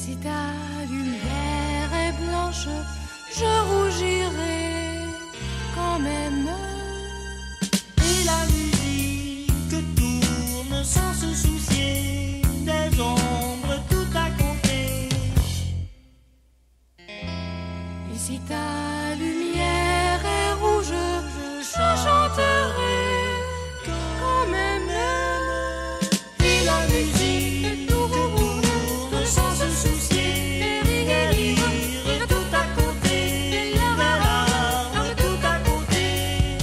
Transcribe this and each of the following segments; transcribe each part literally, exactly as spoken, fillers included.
si ta lumière est blanche, je rougirai quand même. Et la musique tourne sans se soucier des ombres, tout à compter. Et si ta lumière est rouge, je chanterai quand même. Et la musique tourne sans se soucier des rires, tout à compter, des larmes, tout à compter.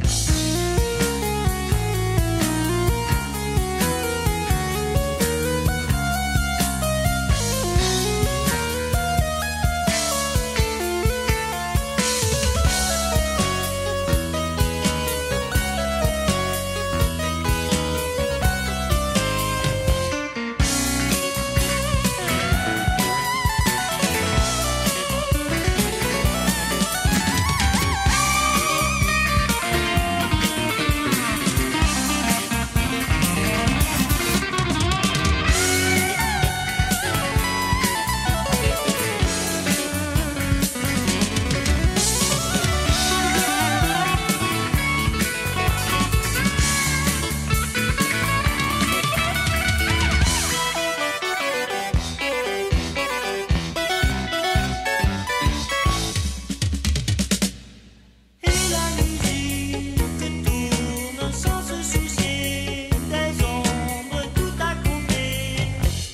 Et la musique tourne sans se soucier des ombres, tout à compter.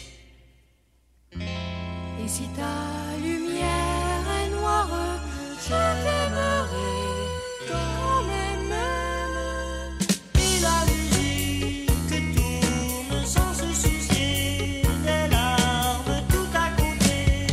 Et si ta lumière est noire, je t'aimerai quand même. Et la musique tourne sans se soucier des larmes, tout à compter.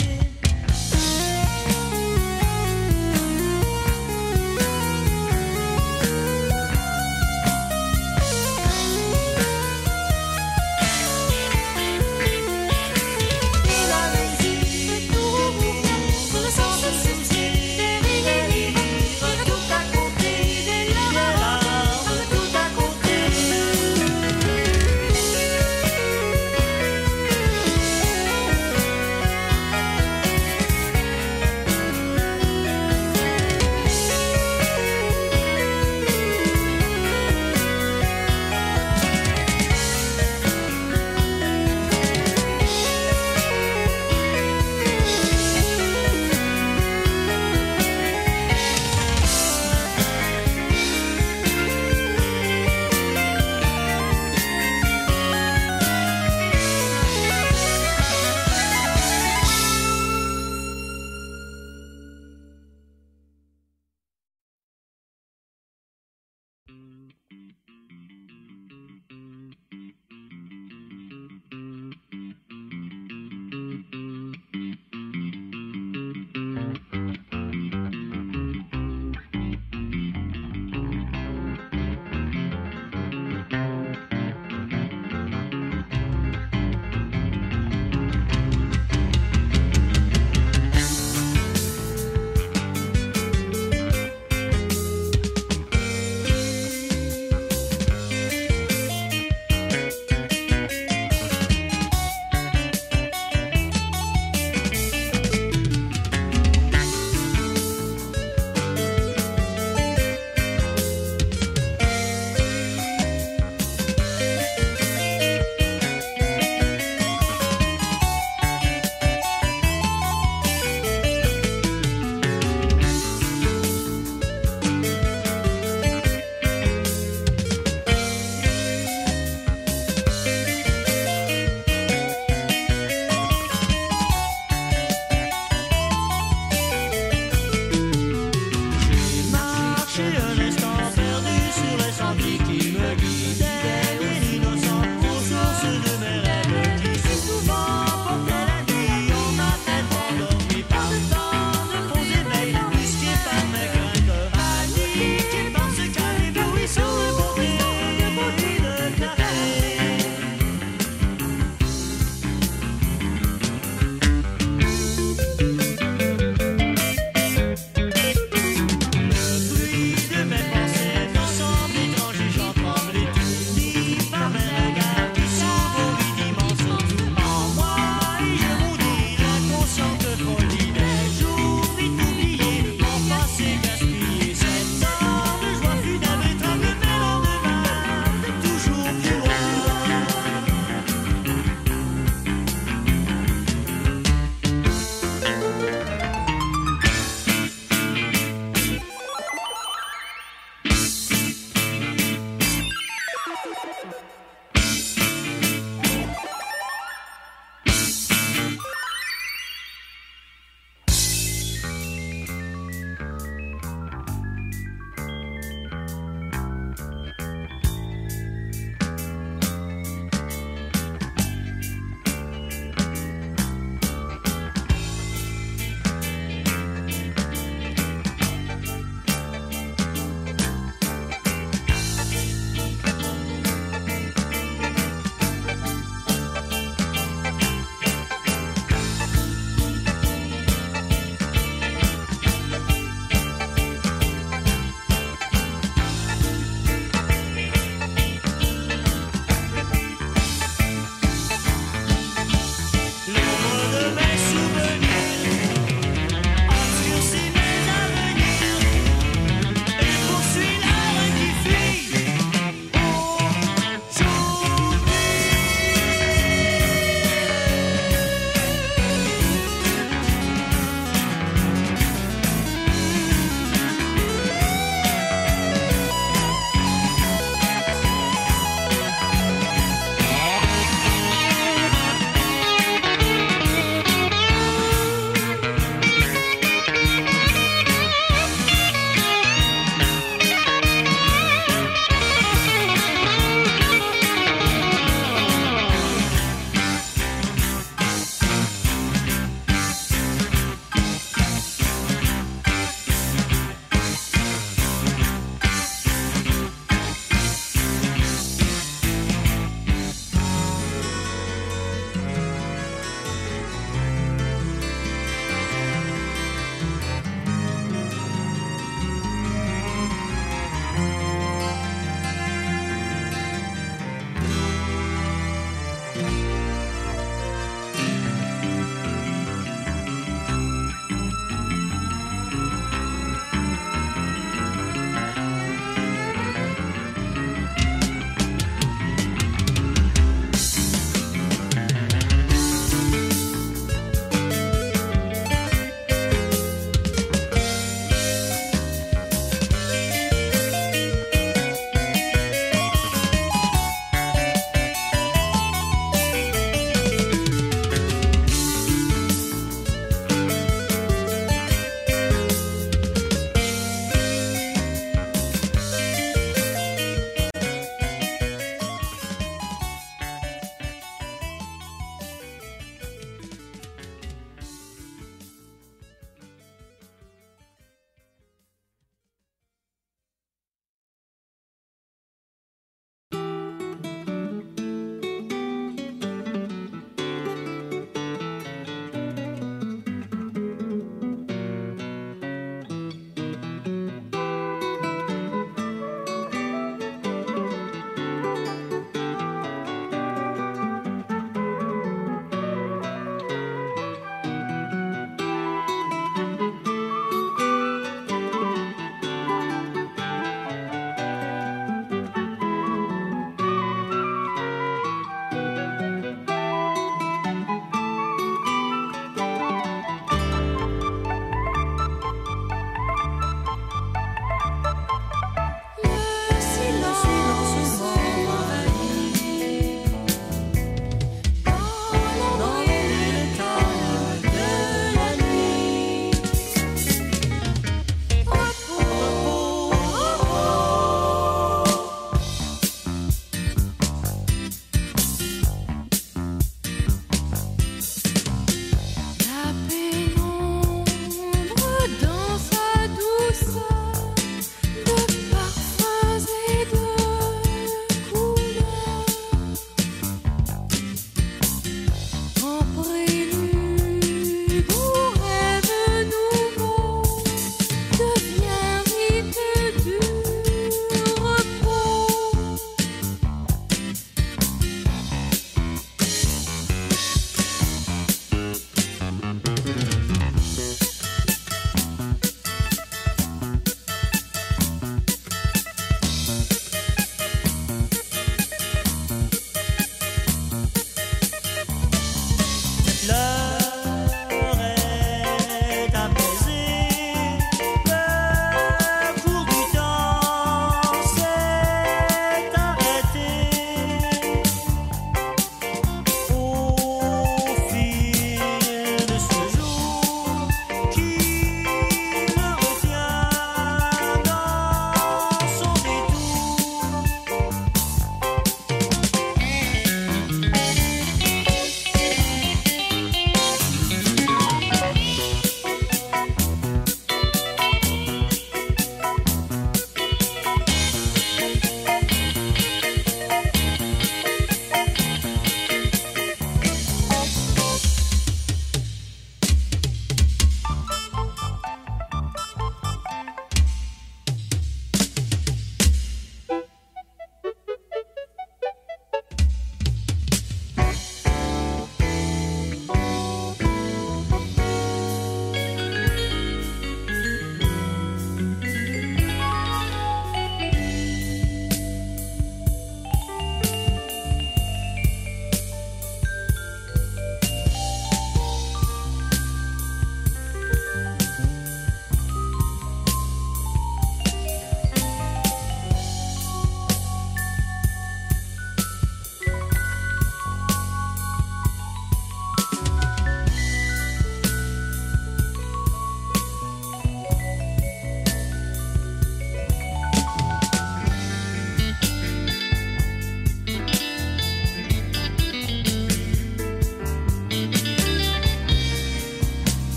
Et la musique tourne sans se soucier des rires.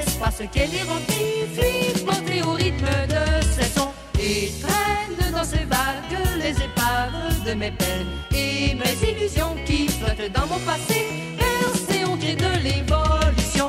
l'espace qu'elle est remplie, fuit portée au rythme de ses sons. Et traîne dans ces vagues les épaves de mes peines et mes illusions qui flottent dans mon passé, percées au gré de l'évolution.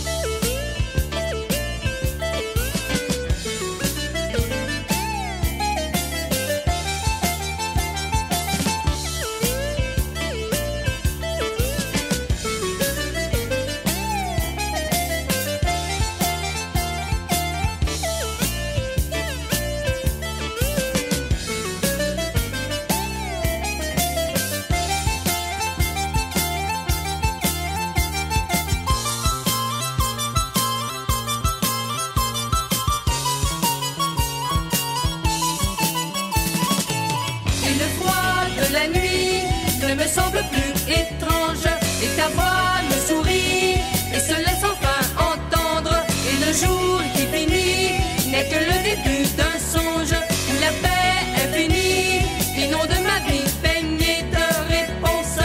Me semble plus étrange et ta voix me sourit et se laisse enfin entendre. Et le jour qui finit n'est que le début d'un songe où la paix est finie, inonde ma vie baignée de réponses.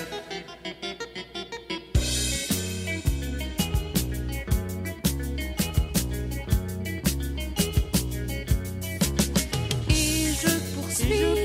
Et je poursuis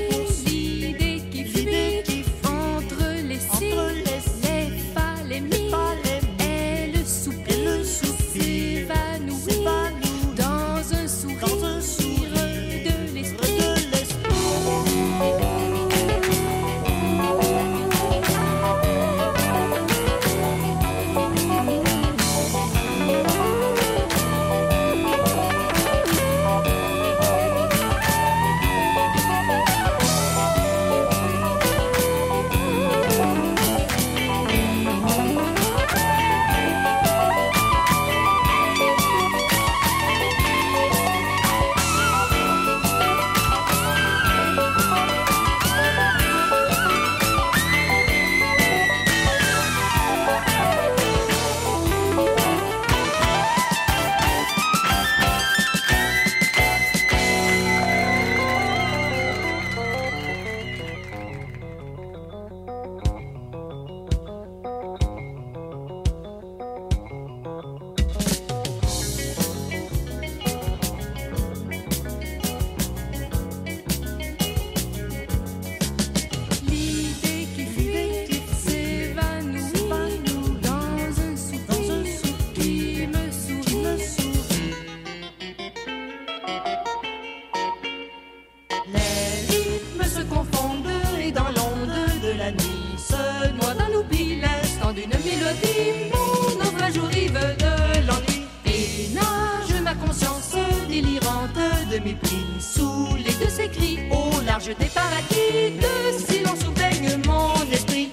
des paradis de silence où baigne mon esprit.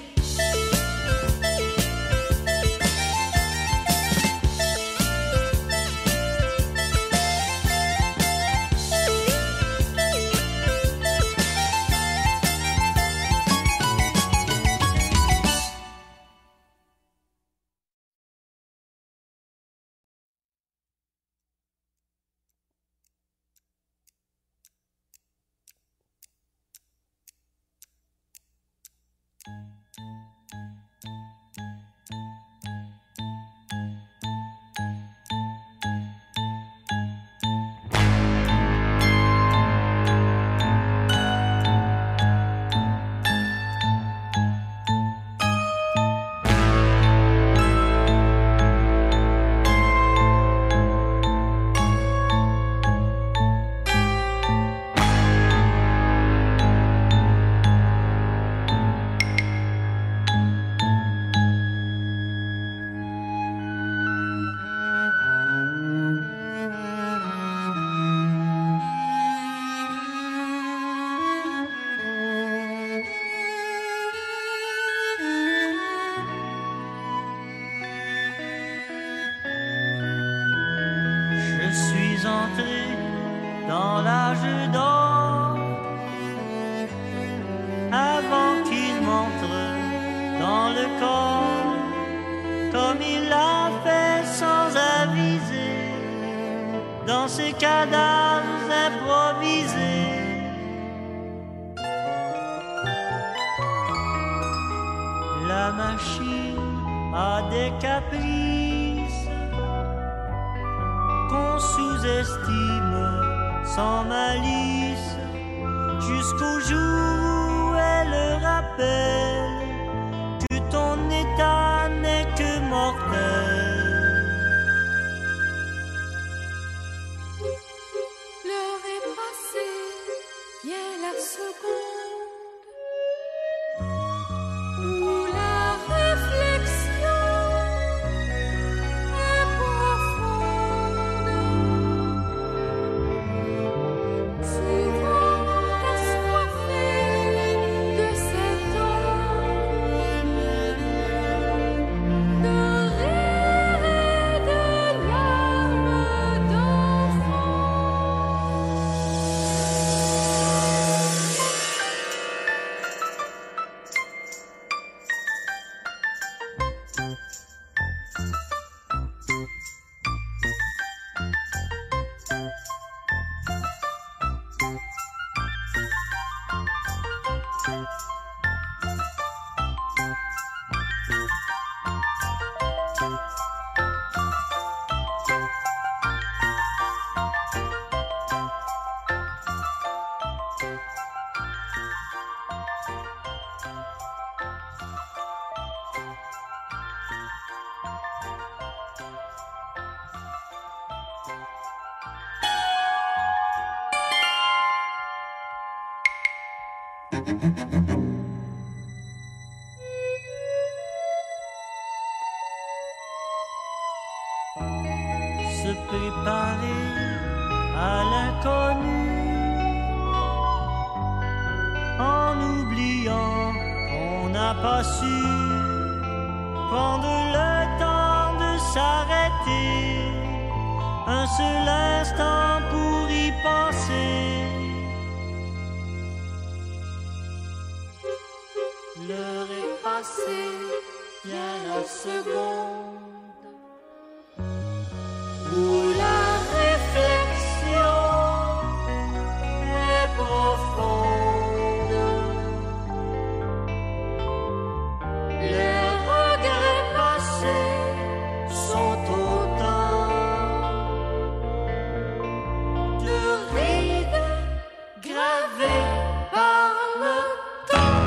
dans l'âge d'or, avant qu'il m'entre dans le corps, comme il l'a fait sans aviser, dans ses cadavres improvisés. La machine a des caprices, estime sans malice, jusqu'au jour où elle rappelle que ton état n'est que mortel. L'heure est passée, vient la seconde où la réflexion est profonde. Souvent assoiffé de cet homme, de rire et de larmes d'enfant. Se préparer à l'inconnu en oubliant qu'on n'a pas su prendre le temps de s'arrêter un seul instant pour y penser. L'heure est passée, vient la seconde où la réflexion est profonde. Les regrets passés sont autant de rides gravées par le temps.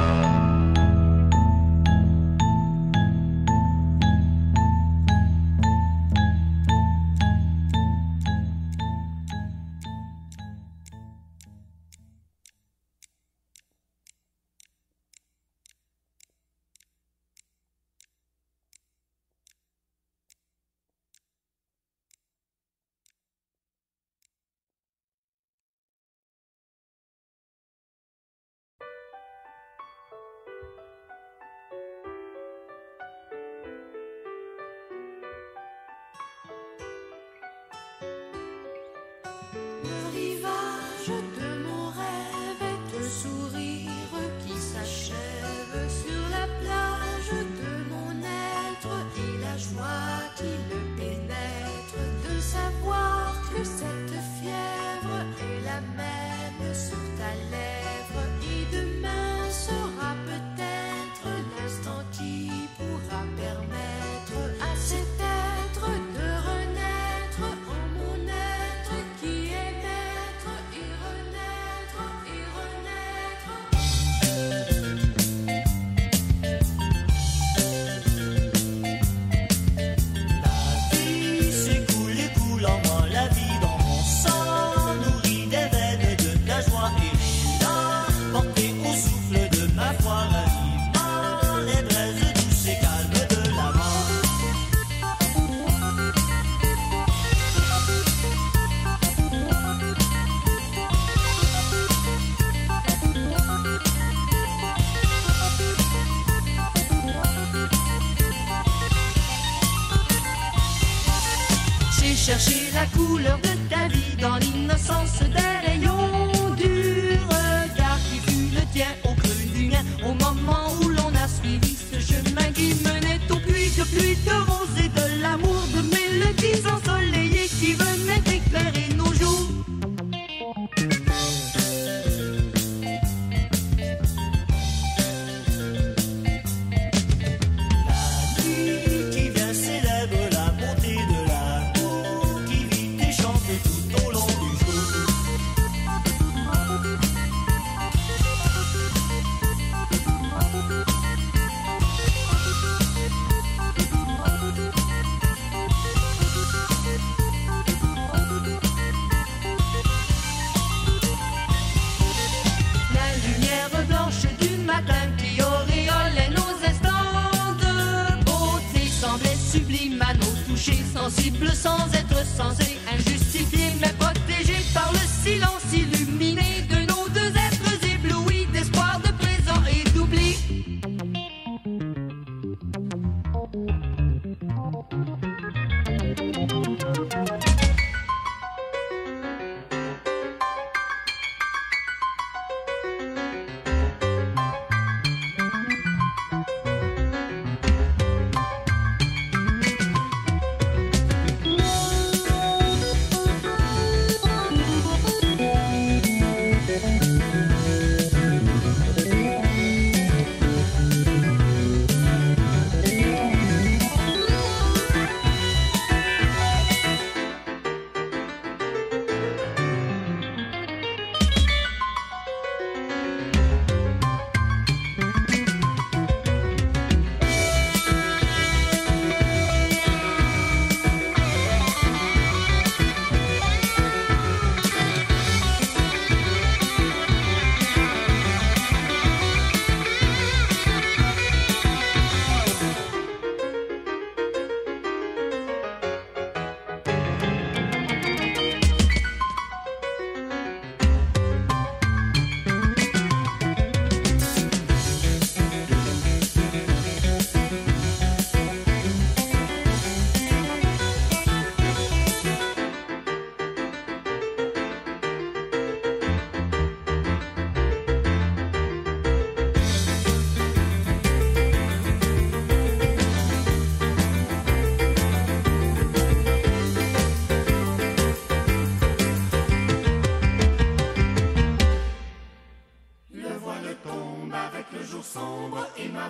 Le rivage de mon rêve est un sourire qui s'achève sur la plage de mon être et la joie qui le pénètre de savoir que cette fièvre est la même sur ta lèvre et demain sera peut-être l'instant qui pourra permettre à cet être de renaître en mon être qui est naître et renaître et renaître. La vie s'écoule et coule en moi, la vie dans mon sang nourrit des veines de la joie et l'élan porté au souffle de ma foi, ravivant les braises douces et calmes de l'amant. J'ai cherché la couleur de ta vie dans l'innocence des rayons du regard qui fut le tien au creux du mien, au moment où l'on a suivi ce chemin qui menait au puits de pluie, de roses et de l'amour, de mélodies ensoleillées qui venaient éclairer nos jours. La nuit qui vient célèbre la bonté de l'amour qui vit et chante tout au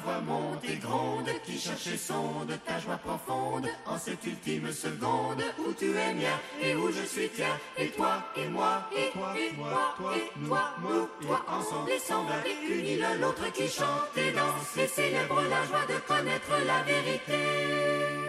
voix monte et gronde, qui cherche et sonde ta joie profonde, en cette ultime seconde, où tu es mien, et où je suis tien, et toi, et moi, et toi, et moi, toi, et toi, nous, toi, ensemble, les semblables, unis l'un l'autre qui chante et danse, et célèbre la joie de connaître la vérité.